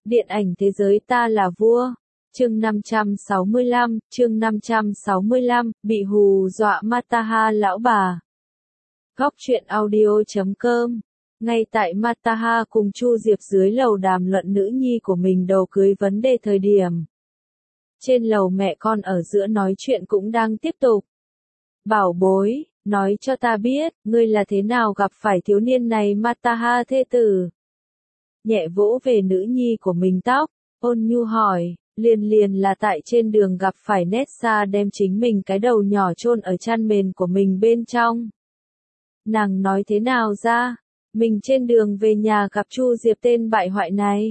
Điện ảnh thế giới ta là vua. Chương 565, bị hù dọa Mataha lão bà. Góc truyện audio.com. Ngay tại Mataha cùng Chu Diệp dưới lầu đàm luận nữ nhi của mình đầu cưới vấn đề thời điểm. Trên lầu mẹ con ở giữa nói chuyện cũng đang tiếp tục. Bảo bối, nói cho ta biết, ngươi là thế nào gặp phải thiếu niên này Mataha thê tử. Nhẹ vỗ về nữ nhi của mình tóc, ôn nhu hỏi, liền là tại trên đường gặp phải Nessa đem chính mình cái đầu nhỏ chôn ở chăn mền của mình bên trong. Nàng nói thế nào ra, mình trên đường về nhà gặp Chu Diệp tên bại hoại này.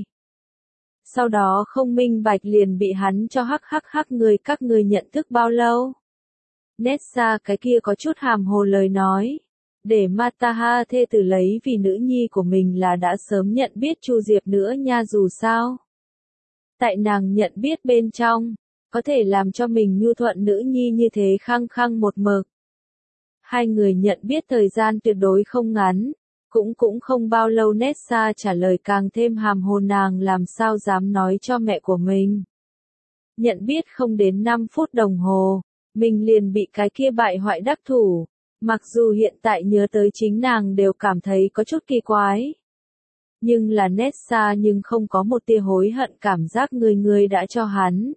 Sau đó không minh bạch liền bị hắn cho hắc người các người nhận thức bao lâu. Nessa cái kia có chút hàm hồ lời nói. Để Mataha thê tử lấy vì nữ nhi của mình là đã sớm nhận biết Chu Diệp nữa nha dù sao. Tại nàng nhận biết bên trong, có thể làm cho mình nhu thuận nữ nhi như thế khăng khăng một mực. Hai người nhận biết thời gian tuyệt đối không ngắn, cũng không bao lâu Nessa trả lời càng thêm hàm hồ nàng làm sao dám nói cho mẹ của mình. Nhận biết không đến 5 phút đồng hồ, mình liền bị cái kia bại hoại đắc thủ. Mặc dù hiện tại nhớ tới chính nàng đều cảm thấy có chút kỳ quái. Nhưng là Nessa nhưng không có một tia hối hận cảm giác người đã cho hắn.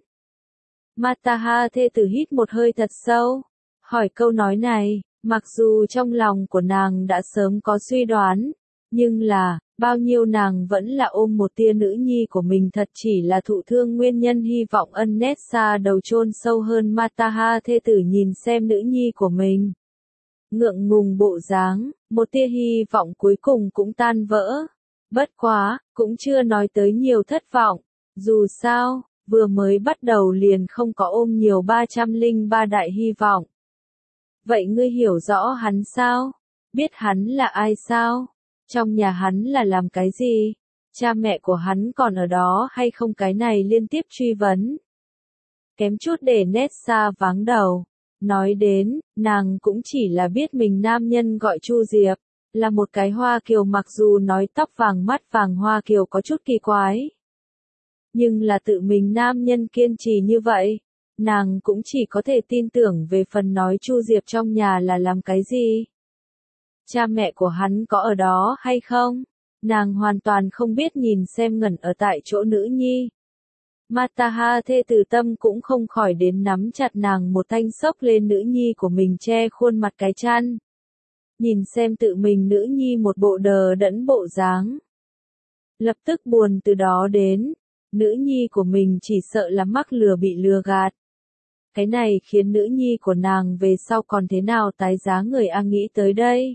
Mataha thê tử hít một hơi thật sâu. Hỏi câu nói này, mặc dù trong lòng của nàng đã sớm có suy đoán. Nhưng là, bao nhiêu nàng vẫn là ôm một tia nữ nhi của mình thật chỉ là thụ thương nguyên nhân hy vọng ân Nessa đầu chôn sâu hơn Mataha thê tử nhìn xem nữ nhi của mình. Ngượng ngùng bộ dáng, một tia hy vọng cuối cùng cũng tan vỡ. Bất quá, cũng chưa nói tới nhiều thất vọng. Dù sao, vừa mới bắt đầu liền không có ôm nhiều 303 đại hy vọng. Vậy ngươi hiểu rõ hắn sao? Biết hắn là ai sao? Trong nhà hắn là làm cái gì? Cha mẹ của hắn còn ở đó hay không cái này liên tiếp truy vấn. Kém chút để Nessa váng đầu. Nói đến, nàng cũng chỉ là biết mình nam nhân gọi Chu Diệp, là một cái Hoa Kiều mặc dù nói tóc vàng mắt vàng Hoa Kiều có chút kỳ quái. Nhưng là tự mình nam nhân kiên trì như vậy, nàng cũng chỉ có thể tin tưởng về phần nói Chu Diệp trong nhà là làm cái gì. Cha mẹ của hắn có ở đó hay không? Nàng hoàn toàn không biết nhìn xem ngẩn ở tại chỗ nữ nhi. Mataha thê tử tâm cũng không khỏi đến nắm chặt nàng một thanh xốc lên nữ nhi của mình che khuôn mặt cái chăn. Nhìn xem tự mình nữ nhi một bộ đờ đẫn bộ dáng. Lập tức buồn từ đó đến, nữ nhi của mình chỉ sợ là mắc lừa bị lừa gạt. Cái này khiến nữ nhi của nàng về sau còn thế nào tái giá người nghĩ tới đây.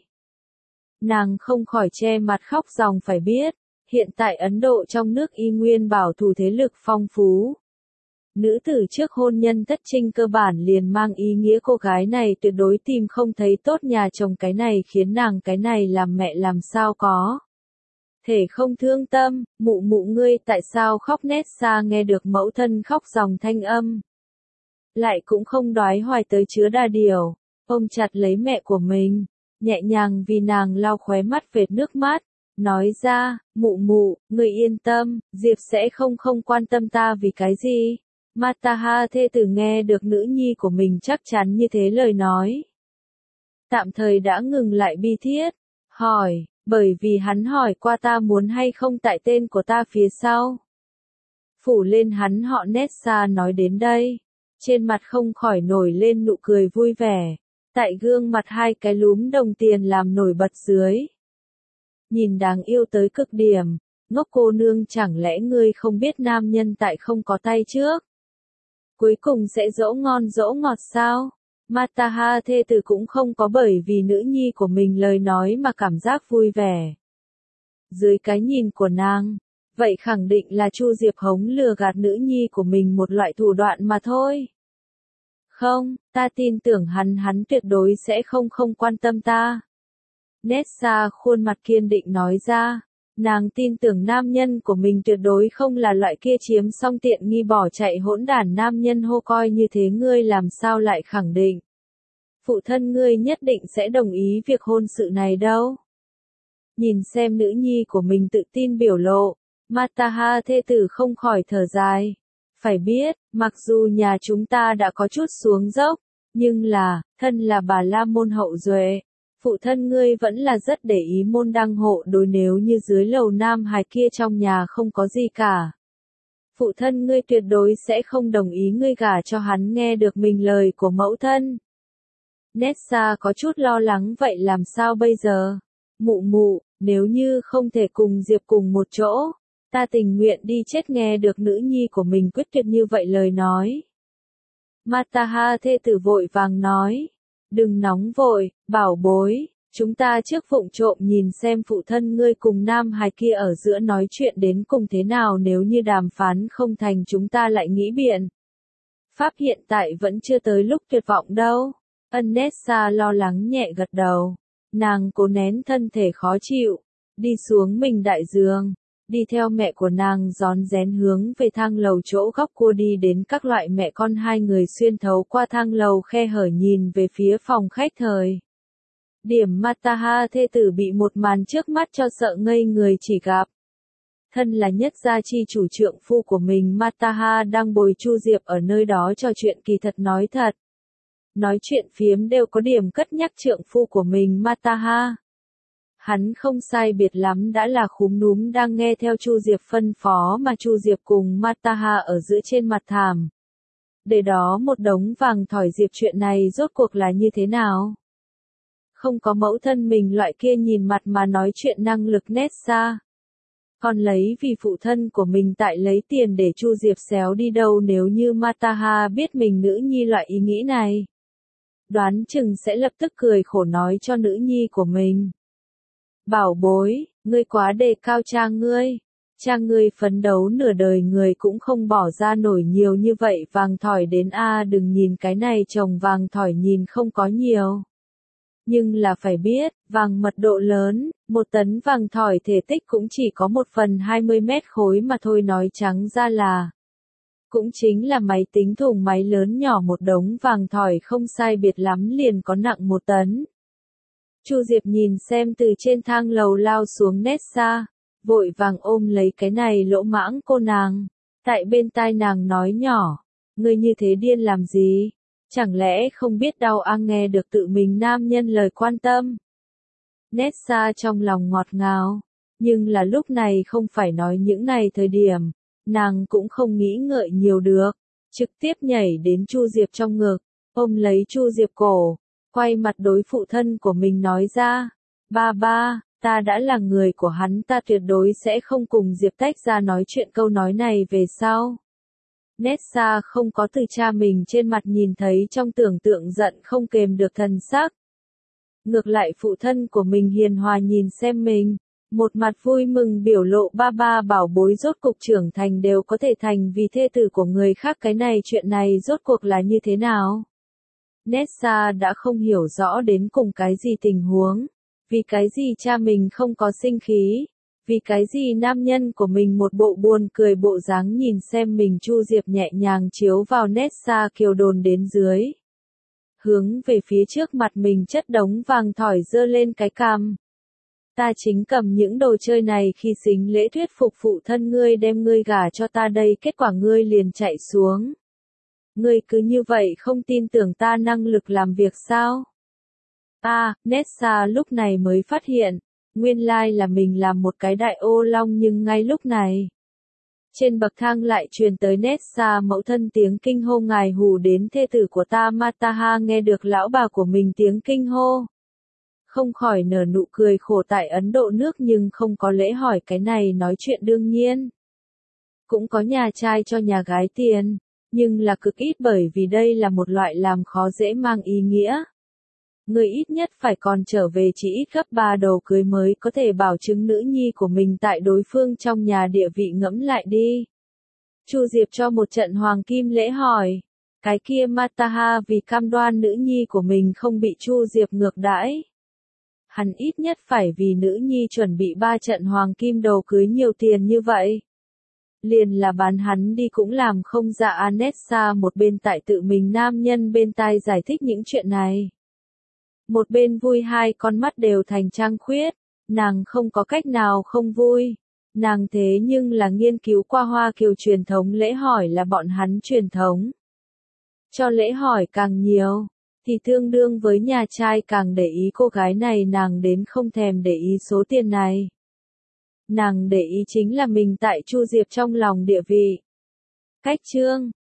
Nàng không khỏi che mặt khóc ròng phải biết. Hiện tại Ấn Độ trong nước y nguyên bảo thủ thế lực phong phú. Nữ tử trước hôn nhân tất trinh cơ bản liền mang ý nghĩa cô gái này tuyệt đối tìm không thấy tốt nhà chồng cái này khiến nàng cái này làm mẹ làm sao có. Thể không thương tâm, mụ ngươi tại sao khóc Nessa nghe được mẫu thân khóc ròng thanh âm. Lại cũng không đoái hoài tới chứa đà điều, ôm chặt lấy mẹ của mình, nhẹ nhàng vì nàng lau khóe mắt vệt nước mắt. Nói ra, mụ, người yên tâm, Diệp sẽ không quan tâm ta vì cái gì. Mataha thê tử nghe được nữ nhi của mình chắc chắn như thế lời nói. Tạm thời đã ngừng lại bi thiết, hỏi, bởi vì hắn hỏi qua ta muốn hay không tại tên của ta phía sau. Phủ lên hắn họ Nessa nói đến đây, trên mặt không khỏi nổi lên nụ cười vui vẻ, tại gương mặt hai cái lúm đồng tiền làm nổi bật dưới. Nhìn đáng yêu tới cực điểm, ngốc cô nương chẳng lẽ ngươi không biết nam nhân tại không có tay trước. Cuối cùng sẽ dỗ ngon dỗ ngọt sao? Mataha thê tử cũng không có bởi vì nữ nhi của mình lời nói mà cảm giác vui vẻ. Dưới cái nhìn của nàng, vậy khẳng định là Chu Diệp hống lừa gạt nữ nhi của mình một loại thủ đoạn mà thôi. Không, ta tin tưởng hắn tuyệt đối sẽ không quan tâm ta. Nessa khuôn mặt kiên định nói ra, nàng tin tưởng nam nhân của mình tuyệt đối không là loại kia chiếm xong tiện nghi bỏ chạy hỗn đản nam nhân hô coi như thế ngươi làm sao lại khẳng định. Phụ thân ngươi nhất định sẽ đồng ý việc hôn sự này đâu. Nhìn xem nữ nhi của mình tự tin biểu lộ, Mataha thê tử không khỏi thở dài. Phải biết, mặc dù nhà chúng ta đã có chút xuống dốc, nhưng là, thân là Bà La Môn hậu duệ, phụ thân ngươi vẫn là rất để ý môn đăng hộ đối, nếu như dưới lầu nam hài kia trong nhà không có gì cả. Phụ thân ngươi tuyệt đối sẽ không đồng ý ngươi gả cho hắn. Nghe được mình lời của mẫu thân, Nessa có chút lo lắng, vậy làm sao bây giờ? Mụ mụ, nếu như không thể cùng Diệp cùng một chỗ, ta tình nguyện đi chết. Nghe được nữ nhi của mình quyết tuyệt như vậy lời nói, Mataha thê tử vội vàng nói, đừng nóng vội, bảo bối, chúng ta trước vụng trộm nhìn xem phụ thân ngươi cùng nam hài kia ở giữa nói chuyện đến cùng thế nào, nếu như đàm phán không thành chúng ta lại nghĩ biện pháp, hiện tại vẫn chưa tới lúc tuyệt vọng đâu. Nessa lo lắng nhẹ gật đầu, nàng cố nén thân thể khó chịu, đi xuống mình đại giường, đi theo mẹ của nàng rón rén hướng về thang lầu chỗ góc cua đi đến. Các loại mẹ con hai người xuyên thấu qua thang lầu khe hở nhìn về phía phòng khách thời điểm Mataha thê tử bị một màn trước mắt cho sợ ngây người. Chỉ gặp thân là nhất gia chi chủ trượng phu của mình Mataha đang bồi Chu Diệp ở nơi đó trò chuyện. Kỳ thật nói thật, nói chuyện phiếm đều có điểm cất nhắc trượng phu của mình Mataha. Hắn không sai biệt lắm đã là khúm núm đang nghe theo Chu Diệp phân phó, mà Chu Diệp cùng Mataha ở giữa trên mặt thảm. Để đó một đống vàng thỏi diệp, chuyện này rốt cuộc là như thế nào? Không có mẫu thân mình loại kia nhìn mặt mà nói chuyện năng lực Nessa. Còn lấy vì phụ thân của mình tại lấy tiền để Chu Diệp xéo đi đâu. Nếu như Mataha biết mình nữ nhi loại ý nghĩ này, đoán chừng sẽ lập tức cười khổ nói cho nữ nhi của mình. Bảo bối, ngươi quá đề cao cha ngươi. Cha ngươi phấn đấu nửa đời người cũng không bỏ ra nổi nhiều như vậy vàng thỏi đến a. Đừng nhìn cái này chồng vàng thỏi nhìn không có nhiều, nhưng là phải biết, vàng mật độ lớn, 1 tấn vàng thỏi thể tích cũng chỉ có 1/20 mét khối mà thôi. Nói trắng ra là, cũng chính là máy tính thùng máy lớn nhỏ. Một đống vàng thỏi không sai biệt lắm liền có nặng 1 tấn. Chu Diệp nhìn xem từ trên thang lầu lao xuống Nessa, vội vàng ôm lấy cái này lỗ mãng cô nàng, tại bên tai nàng nói nhỏ, ngươi như thế điên làm gì? Chẳng lẽ không biết đau à? Nghe được tự mình nam nhân lời quan tâm, Nessa trong lòng ngọt ngào, nhưng là lúc này không phải nói những này thời điểm, nàng cũng không nghĩ ngợi nhiều được, trực tiếp nhảy đến Chu Diệp trong ngực, ôm lấy Chu Diệp cổ, quay mặt đối phụ thân của mình nói ra, ba ba, ta đã là người của hắn, ta tuyệt đối sẽ không cùng Diệp tách ra. Nói chuyện câu nói này về sau, Nessa không có từ cha mình trên mặt nhìn thấy trong tưởng tượng giận không kềm được thần sắc. Ngược lại phụ thân của mình hiền hòa nhìn xem mình, một mặt vui mừng biểu lộ, ba ba bảo bối rốt cục trưởng thành, đều có thể thành vì thê tử của người khác. Cái này chuyện này rốt cuộc là như thế nào? Nessa đã không hiểu rõ đến cùng cái gì tình huống, vì cái gì cha mình không có sinh khí, vì cái gì nam nhân của mình một bộ buồn cười bộ dáng. Nhìn xem mình, Chu Diệp nhẹ nhàng chiếu vào Nessa kiều đồn đến dưới, hướng về phía trước mặt mình chất đống vàng thỏi giơ lên cái cằm. Ta chính cầm những đồ chơi này khi xính lễ thuyết phục phụ thân ngươi đem ngươi gả cho ta đây, kết quả ngươi liền chạy xuống. Ngươi cứ như vậy không tin tưởng ta năng lực làm việc sao? Nessa lúc này mới phát hiện, nguyên lai là mình làm một cái đại ô long. Nhưng ngay lúc này, trên bậc thang lại truyền tới Nessa mẫu thân tiếng kinh hô, ngài hù đến thê tử của ta. Mataha nghe được lão bà của mình tiếng kinh hô, không khỏi nở nụ cười khổ. Tại Ấn Độ nước nhưng không có lễ hỏi, cái này nói chuyện đương nhiên. Cũng có nhà trai cho nhà gái tiền, nhưng là cực ít, bởi vì đây là một loại làm khó dễ mang ý nghĩa. Người ít nhất phải còn trở về chỉ ít gấp 3 đồ cưới mới có thể bảo chứng nữ nhi của mình tại đối phương trong nhà địa vị. Ngẫm lại đi. Chu Diệp cho một trận hoàng kim lễ hỏi. Cái kia Mataha vì cam đoan nữ nhi của mình không bị Chu Diệp ngược đãi, hắn ít nhất phải vì nữ nhi chuẩn bị 3 trận hoàng kim đồ cưới. Nhiều tiền như vậy, liền là bán hắn đi cũng làm không ra. Nessa một bên tại tự mình nam nhân bên tai giải thích những chuyện này, một bên vui, hai con mắt đều thành trăng khuyết. Nàng không có cách nào không vui, Nàng thế nhưng là nghiên cứu qua Hoa Kiều truyền thống lễ hỏi là bọn hắn truyền thống. Cho lễ hỏi càng nhiều, thì tương đương với nhà trai càng để ý cô gái này, nàng đến không thèm để ý số tiền này. Nàng để ý chính là mình tại Chu Diệp trong lòng địa vị. Cách chương